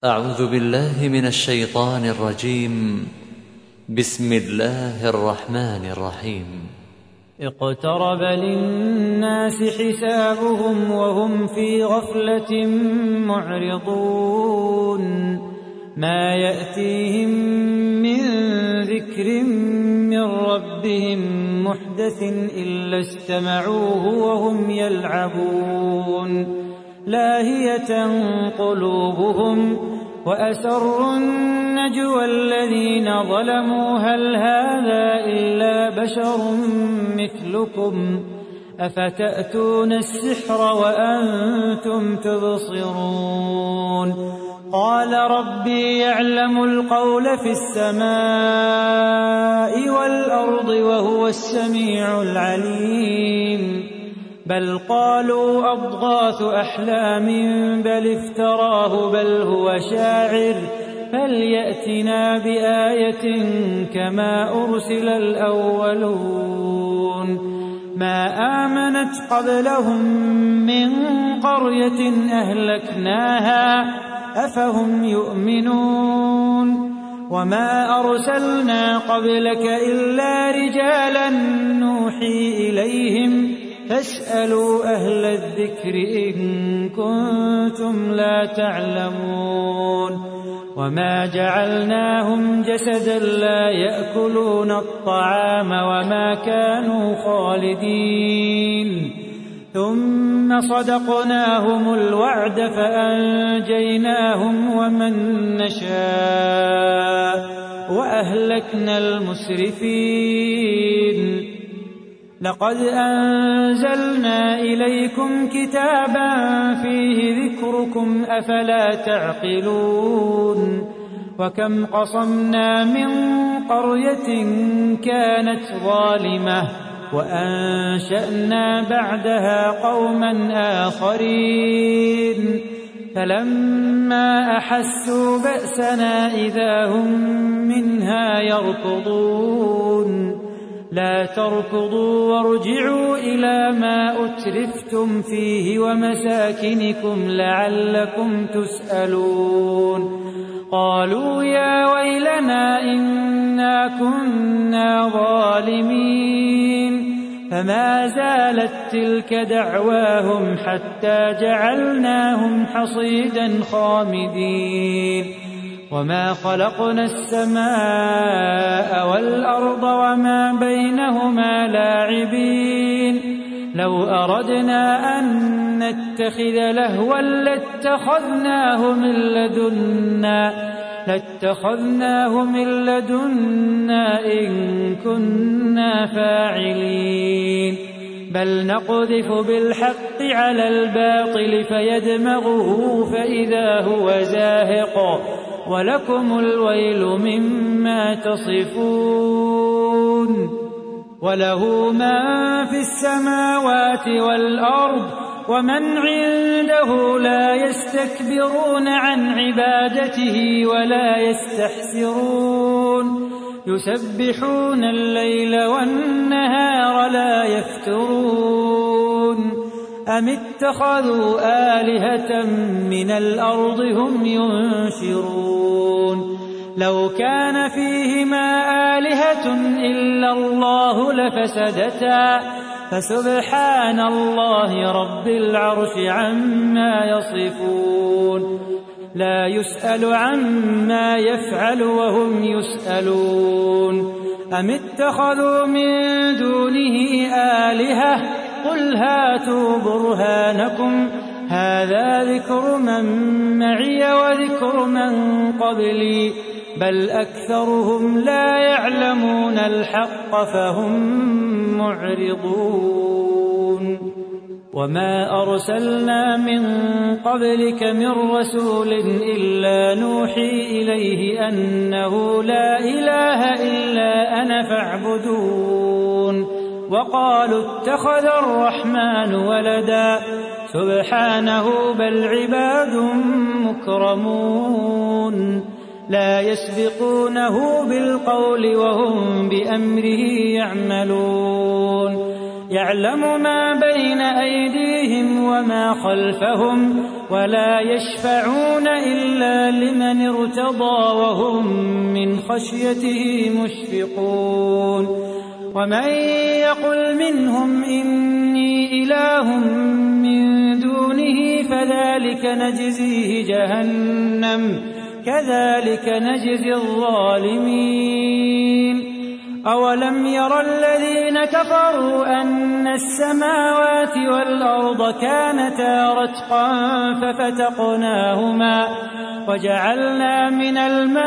أعوذ بالله من الشيطان الرجيم. بسم الله الرحمن الرحيم. اقترب للناس حسابهم وهم في غفلة معرضون ما يأتيهم من ذكر من ربهم محدث إلا استمعوه وهم يلعبون لاهية قلوبهم وأسروا النجوى الذين ظلموا هل هذا إلا بشر مثلكم أفتأتون السحر وأنتم تبصرون قال ربي يعلم القول في السماء والأرض وهو السميع العليم بل قالوا أضغاث أحلام بل افتراه بل هو شاعر فليأتنا بآية كما أرسل الأولون ما آمنت قبلهم من قرية أهلكناها أفهم يؤمنون وما أرسلنا قبلك إلا رجالا نوحي إليهم فاسألوا أهل الذكر إن كنتم لا تعلمون وما جعلناهم جسدا لا يأكلون الطعام وما كانوا خالدين ثم صدقناهم الوعد فأنجيناهم ومن نشاء وأهلكنا المسرفين لقد أنزلنا إليكم كتابا فيه ذكركم أفلا تعقلون وكم قصمنا من قرية كانت ظالمة وأنشأنا بعدها قوما آخرين فلما أحسوا بأسنا إذا هم منها يركضون لا تركضوا وارجعوا إلى ما أترفتم فيه ومساكنكم لعلكم تسألون قالوا يا ويلنا إنا كنا ظالمين فما زالت تلك دعواهم حتى جعلناهم حصيدا خامدين وما خلقنا السماء والأرض وما بينهما لاعبين لو أردنا أن نتخذ لهوا لاتخذناه من لدنا إن كنا فاعلين بل نقذف بالحق على الباطل فيدمغه فإذا هو زاهق ولكم الويل مما تصفون وله ما في السماوات والأرض ومن عنده لا يستكبرون عن عبادته ولا يستحسرون يسبحون الليل والنهار لا يفترون أم اتخذوا آلهة من الأرض هم ينشرون لو كان فيهما آلهة إلا الله لفسدتا فسبحان الله رب العرش عما يصفون لا يسأل عما يفعل وهم يسألون أم اتخذوا من دونه آلهة قل هاتوا برهانكم هذا ذكر من معي وذكر من قبلي بل أكثرهم لا يعلمون الحق فهم معرضون وما أرسلنا من قبلك من رسول إلا نوحي إليه أنه لا إله إلا أنا فاعبدون وقالوا اتخذ الرحمن ولدا سبحانه بل عباد مكرمون لا يسبقونه بالقول وهم بأمره يعملون يعلم ما بين أيديهم وما خلفهم ولا يشفعون إلا لمن ارتضى وهم من خشيته مشفقون ومن يقل منهم إني إله من دونه فذلك نجزيه جهنم كذلك نجزي الظالمين أولم ير الذين كفروا أن السماوات والأرض كانتا رتقا ففتقناهما وجعلنا من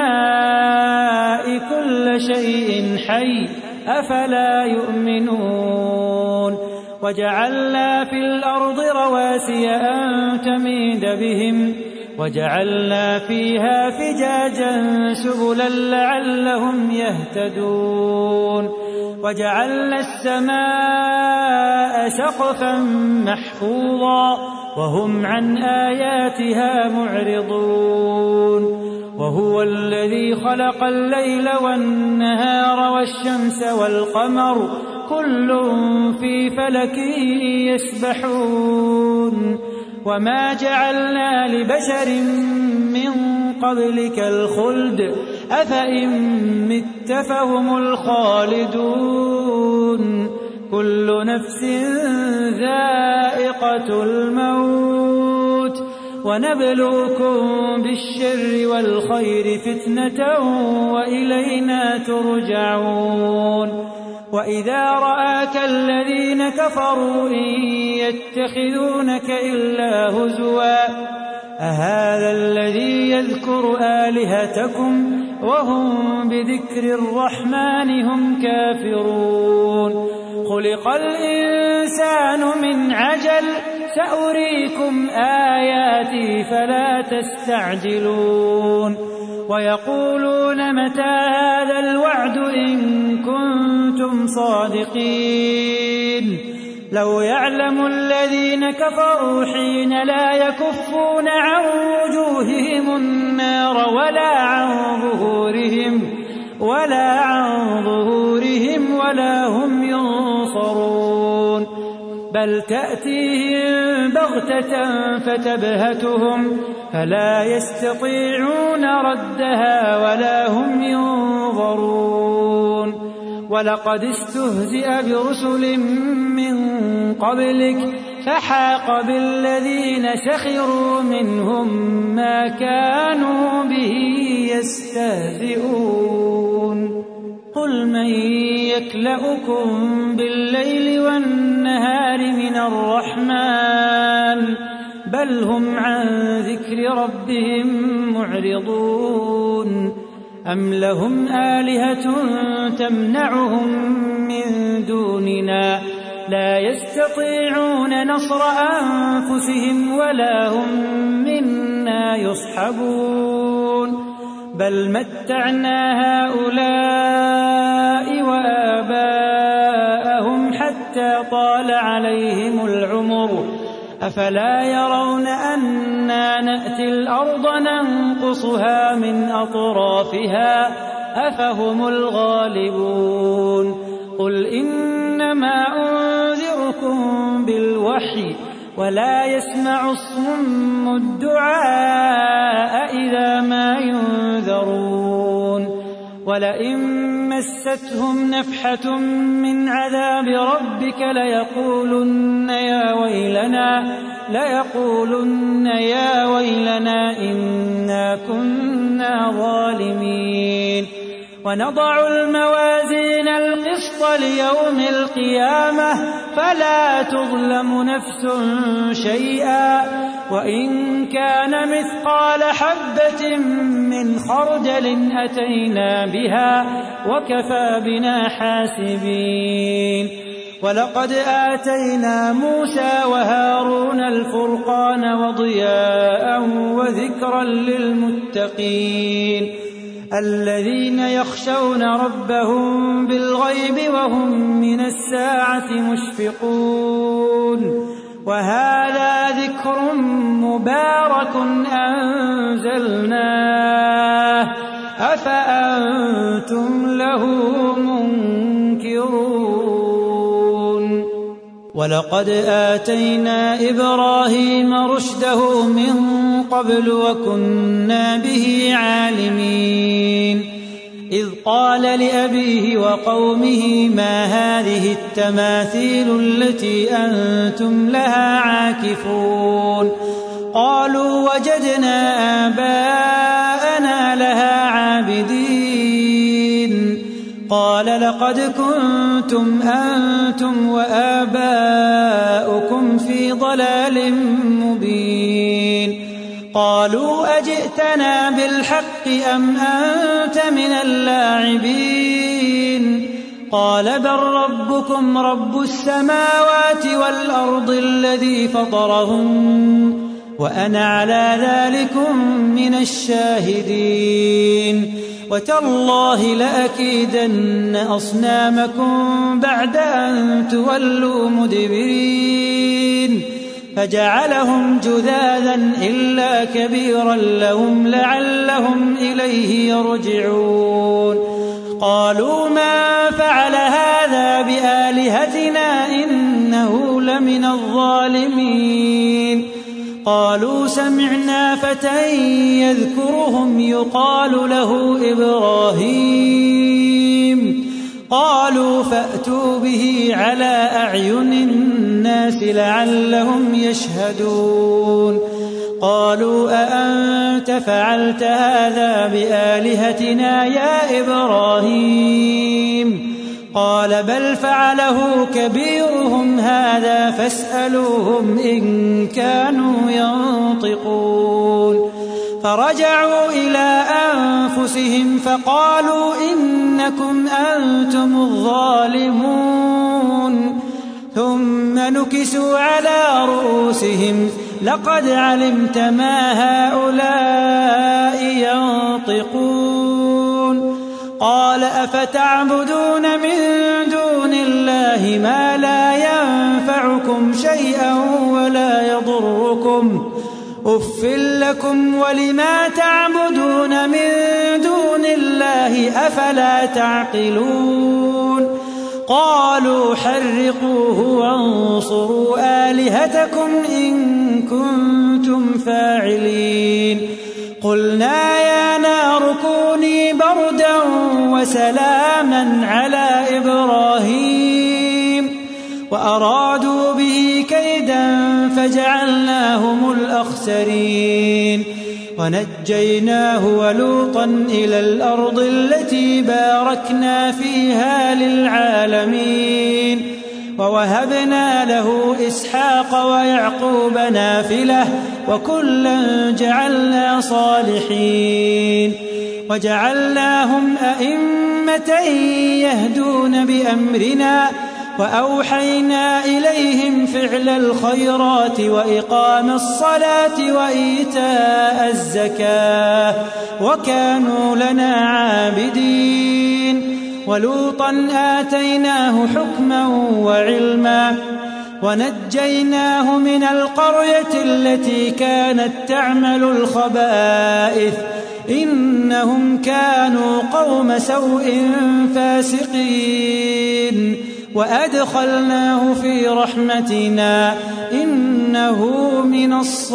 الماء كل شيء حي أفلا يؤمنون وجعلنا في الأرض رواسي أن تميد بهم وجعلنا فيها فجاجا سبلا لعلهم يهتدون وجعلنا السماء سقفا محفوظا وهم عن آياتها معرضون وهو الذي خلق الليل والنهار والشمس والقمر كل في فلك يسبحون وما جعلنا لبشر من قبلك الخلد أفإن مت فهم الخالدون كل نفس ذائقة الموت ونبلوكم بالشر والخير فتنة وإلينا ترجعون وإذا رآك الذين كفروا إن يتخذونك إلا هزوا أهذا الذي يذكر آلهتكم وهم بذكر الرحمن هم كافرون خلق الإنسان من عجل سأريكم آياتي فلا تستعجلون ويقولون متى هذا الوعد إن كنتم صادقين لو يعلم الذين كفروا حين لا يكفون عن وجوههم النار ولا عن ظهورهم ولا هم ينصرون بل تأتيهم بغتة فتبهتهم فلا يستطيعون ردها ولا هم ينظرون ولقد استهزئ برسل من قبلك فحاق بالذين سخروا منهم ما كانوا به يستهزئون قل من يكلؤكم بالليل والنهار من الرحمن بل هم عن ذكر ربهم معرضون أم لهم آلهة تمنعهم من دوننا لا يستطيعون نصر أنفسهم ولا هم منا يصحبون بل متعنا هؤلاء وآباءهم حتى طال عليهم العمر أفلا يرون أنا نأتي الأرض ننقصها من أطرافها أفهم الغالبون قل إنما أنذركم بالوحي ولا يسمع الصم الدعاء إذا ما ينذرون ولئن مستهم نفحة من عذاب ربك ليقولن يا ويلنا إنا كنا ظالمين ونضع الموازين القسط ليوم القيامة فلا تظلم نفس شيئا وإن كان مثقال حبة من خردل أتينا بها وكفى بنا حاسبين ولقد آتينا موسى وهارون الفرقان وضياء وذكرا للمتقين الذين يخشون ربهم بالغيب وهم من الساعة مشفقون وهذا ذكر مبارك أنزلناه أفأنتم له منكرون ولقد آتينا إبراهيم رشده من قبل وكنا به عالمين إذ قال لأبيه وقومه ما هذه التماثيل التي أنتم لها عاكفون قالوا وجدنا آباءنا لها عابدين قال لقد كنتم أنتم وآباؤكم في ضلال مبين قالوا أجئتنا بالحق أم أنت من اللاعبين قال بل ربكم رب السماوات والأرض الذي فطرهن وأنا على ذلكم من الشاهدين وتالله لأكيدن أصنامكم بعد أن تولوا مدبرين فجعلهم جذاذا إلا كبيرا لهم لعلهم إليه يرجعون قالوا ما فعل هذا بآلهتنا إنه لمن الظالمين قالوا سمعنا فتى يذكرهم يقال له إبراهيم قالوا فأتوا به على أعين الناس لعلهم يشهدون قالوا أأنت فعلت هذا بآلهتنا يا إبراهيم قال بل فعله كبيرهم هذا فاسألوهم إن كانوا ينطقون فرجعوا إلى أنفسهم فقالوا إنكم أنتم الظالمون ثم نكسوا على رؤوسهم لقد علمت ما هؤلاء ينطقون قال أفتعبدون من دون الله ما لا ينفعكم شيئا ولا يضركم أف لكم ولما تعبدون من دون الله أفلا تعقلون قالوا حرقوه وانصروا آلهتكم إن كنتم فاعلين قلنا يا نار كوني بردا وسلاما على إبراهيم وأرادوا به كيدا فجعلناهم الأخسرين ونجيناه ولوطا إلى الأرض التي باركنا فيها للعالمين ووهبنا له إسحاق ويعقوب نافلة وكلا جعلنا صالحين وجعلناهم أئمة يهدون بأمرنا وأوحينا إليهم فعل الخيرات وإقام الصلاة وإيتاء الزكاة وكانوا لنا عابدين ولوطا آتيناه حكما وعلما ونجيناه من القرية التي كانت تعمل الخبائث إنهم كانوا قوم سوء فاسقين وأدخلناه في رحمتنا إنه من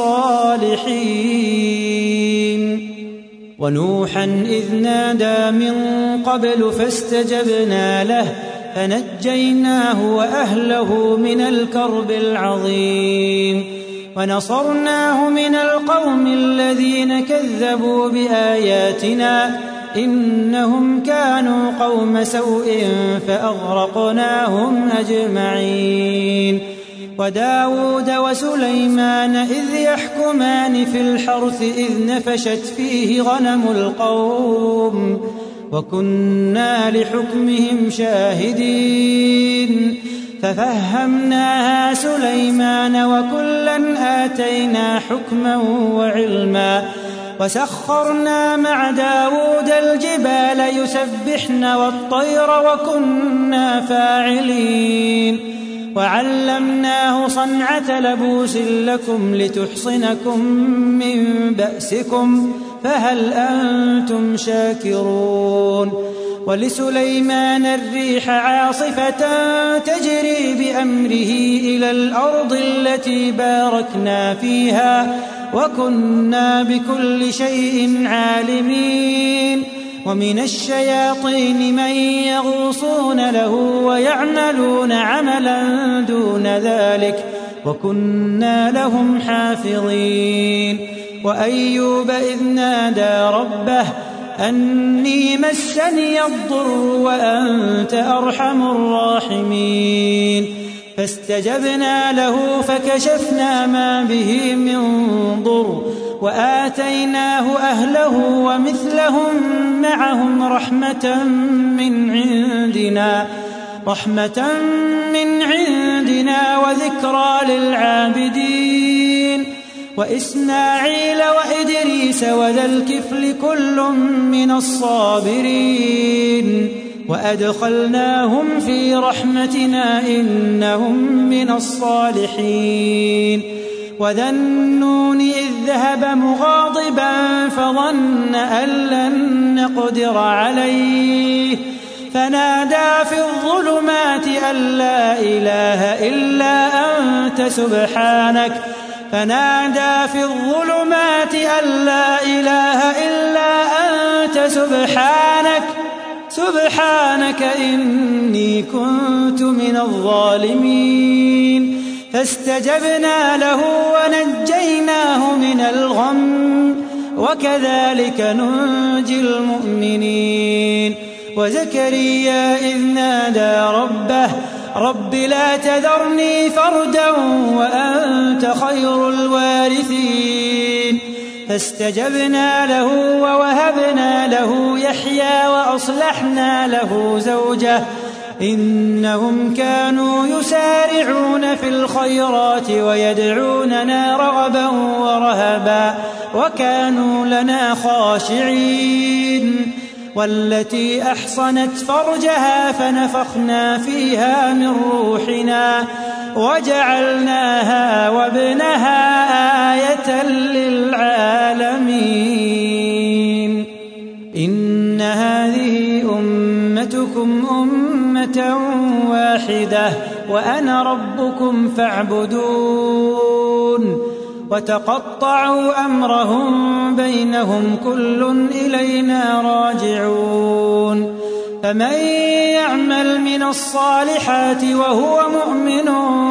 الصالحين ونوحا إذ نادى من قبل فاستجبنا له فنجيناه وأهله من الكرب العظيم ونصرناه من القوم الذين كذبوا بآياتنا إنهم كانوا قوم سوء فأغرقناهم أجمعين وداود وسليمان إذ يحكمان في الحرث إذ نفشت فيه غنم القوم وكنا لحكمهم شاهدين ففهمناها سليمان وكلا آتينا حكما وعلما وسخرنا مع داود الجبال يسبحن والطير وكنا فاعلين وعلمناه صنعة لبوس لكم لتحصنكم من بأسكم فهل أنتم شاكرون ولسليمان الريح عاصفة تجري بأمره إلى الأرض التي باركنا فيها وكنا بكل شيء عالمين ومن الشياطين من يغوصون له ويعملون عملا دون ذلك وكنا لهم حافظين وأيوب إذ نادى ربه أني مسني الضر وأنت أرحم الراحمين فاستجبنا له فكشفنا ما به من ضر وآتيناه أهله ومثلهم معهم رحمة من عندنا وذكرى للعابدين وإسماعيل وإدريس وذا الكفل كل من الصابرين وأدخلناهم في رحمتنا إنهم من الصالحين وذا النون إذ ذهب مغاضبا فظن أن لن نقدر عليه فنادى في الظلمات أن لا إله إلا أنت سبحانك إني كنت من الظالمين فاستجبنا له ونجيناه من الغم وكذلك ننجي المؤمنين وزكريا إذ نادى ربه رب لا تذرني فردا وأنت خير الوارثين فاستجبنا له ووهبنا له يحيى وأصلحنا له زوجه إنهم كانوا يسارعون في الخيرات ويدعوننا رغبا ورهبا وكانوا لنا خاشعين والتي أحصنت فرجها فنفخنا فيها من روحنا وجعلناها وابنها آية للعالمين إن هذه أمتكم أمة واحدة وأنا ربكم فاعبدون وتقطعوا أمرهم بينهم كل إلينا راجعون فمن يعمل من الصالحات وهو مؤمن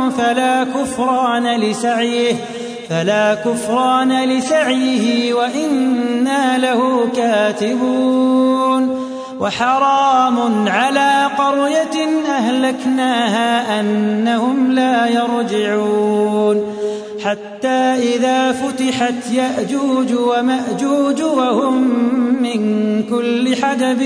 فلا كفران لسعيه وإنا له كاتبون وحرام على قرية أهلكناها أنهم لا يرجعون حتى إذا فتحت يأجوج ومأجوج وهم من كل حدب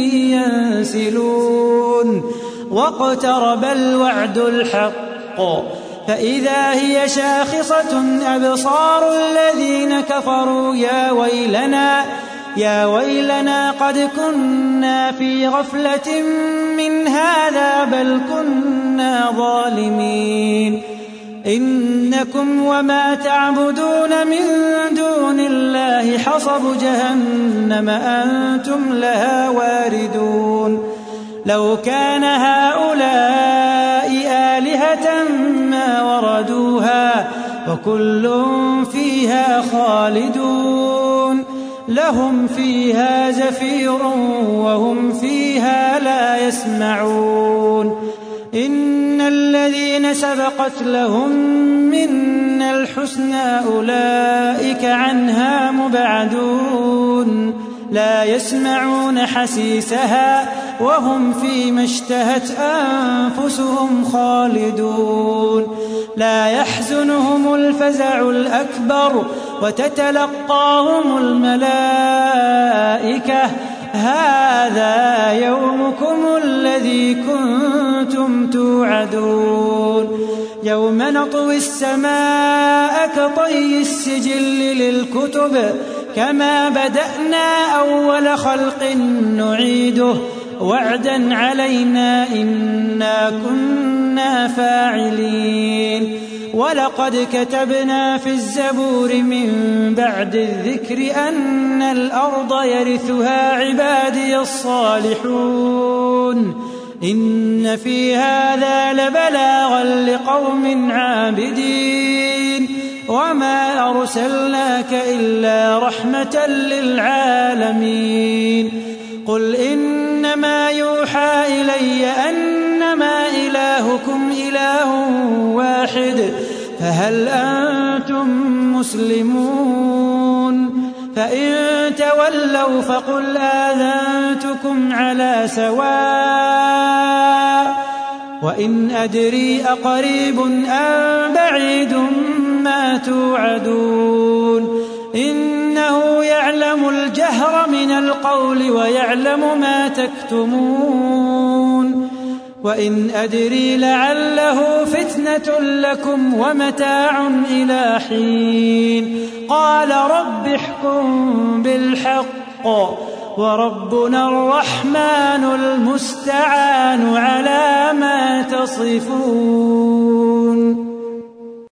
ينسلون واقترب الوعد الحق فإذا هي شاخصة أبصار الذين كفروا يا ويلنا قد كنا في غفلة من هذا بل كنا ظالمين إنكم وما تعبدون من دون الله حصب جهنم أنتم لها واردون لو كان هؤلاء آلهة ما وردوها وكل فيها خالدون لهم فيها زفير وهم فيها لا يسمعون إن الذين سبقت لهم منا الحسنى أولئك عنها مبعدون لا يسمعون حسيسها وهم فيما اشتهت أنفسهم خالدون لا يحزنهم الفزع الأكبر وتتلقاهم الملائكة هذا يومكم الذي كنتم توعدون يوم نطوي السماء كطي السجل للكتب كما بدأنا أول خلق نعيده وعدا علينا إنا كنا فاعلين ولقد كتبنا في الزبور من بعد الذكر أن الأرض يرثها عبادي الصالحون إن في هذا لبلاغا لقوم عابدين وما أرسلناك إلا رحمة للعالمين قل إنما يوحى إلي أنما إلهكم إله واحد فهل أنتم مسلمون فإن تولوا فقل آذنتكم على سواء وإن أدري أقريب أم بعيد ما توعدون إنه يعلم الجهر من القول ويعلم ما تكتمون وإن أدري لعله فتنة لكم ومتاع إلى حين قال رب احكم بالحق وربنا الرحمن المستعان على ما تصفون.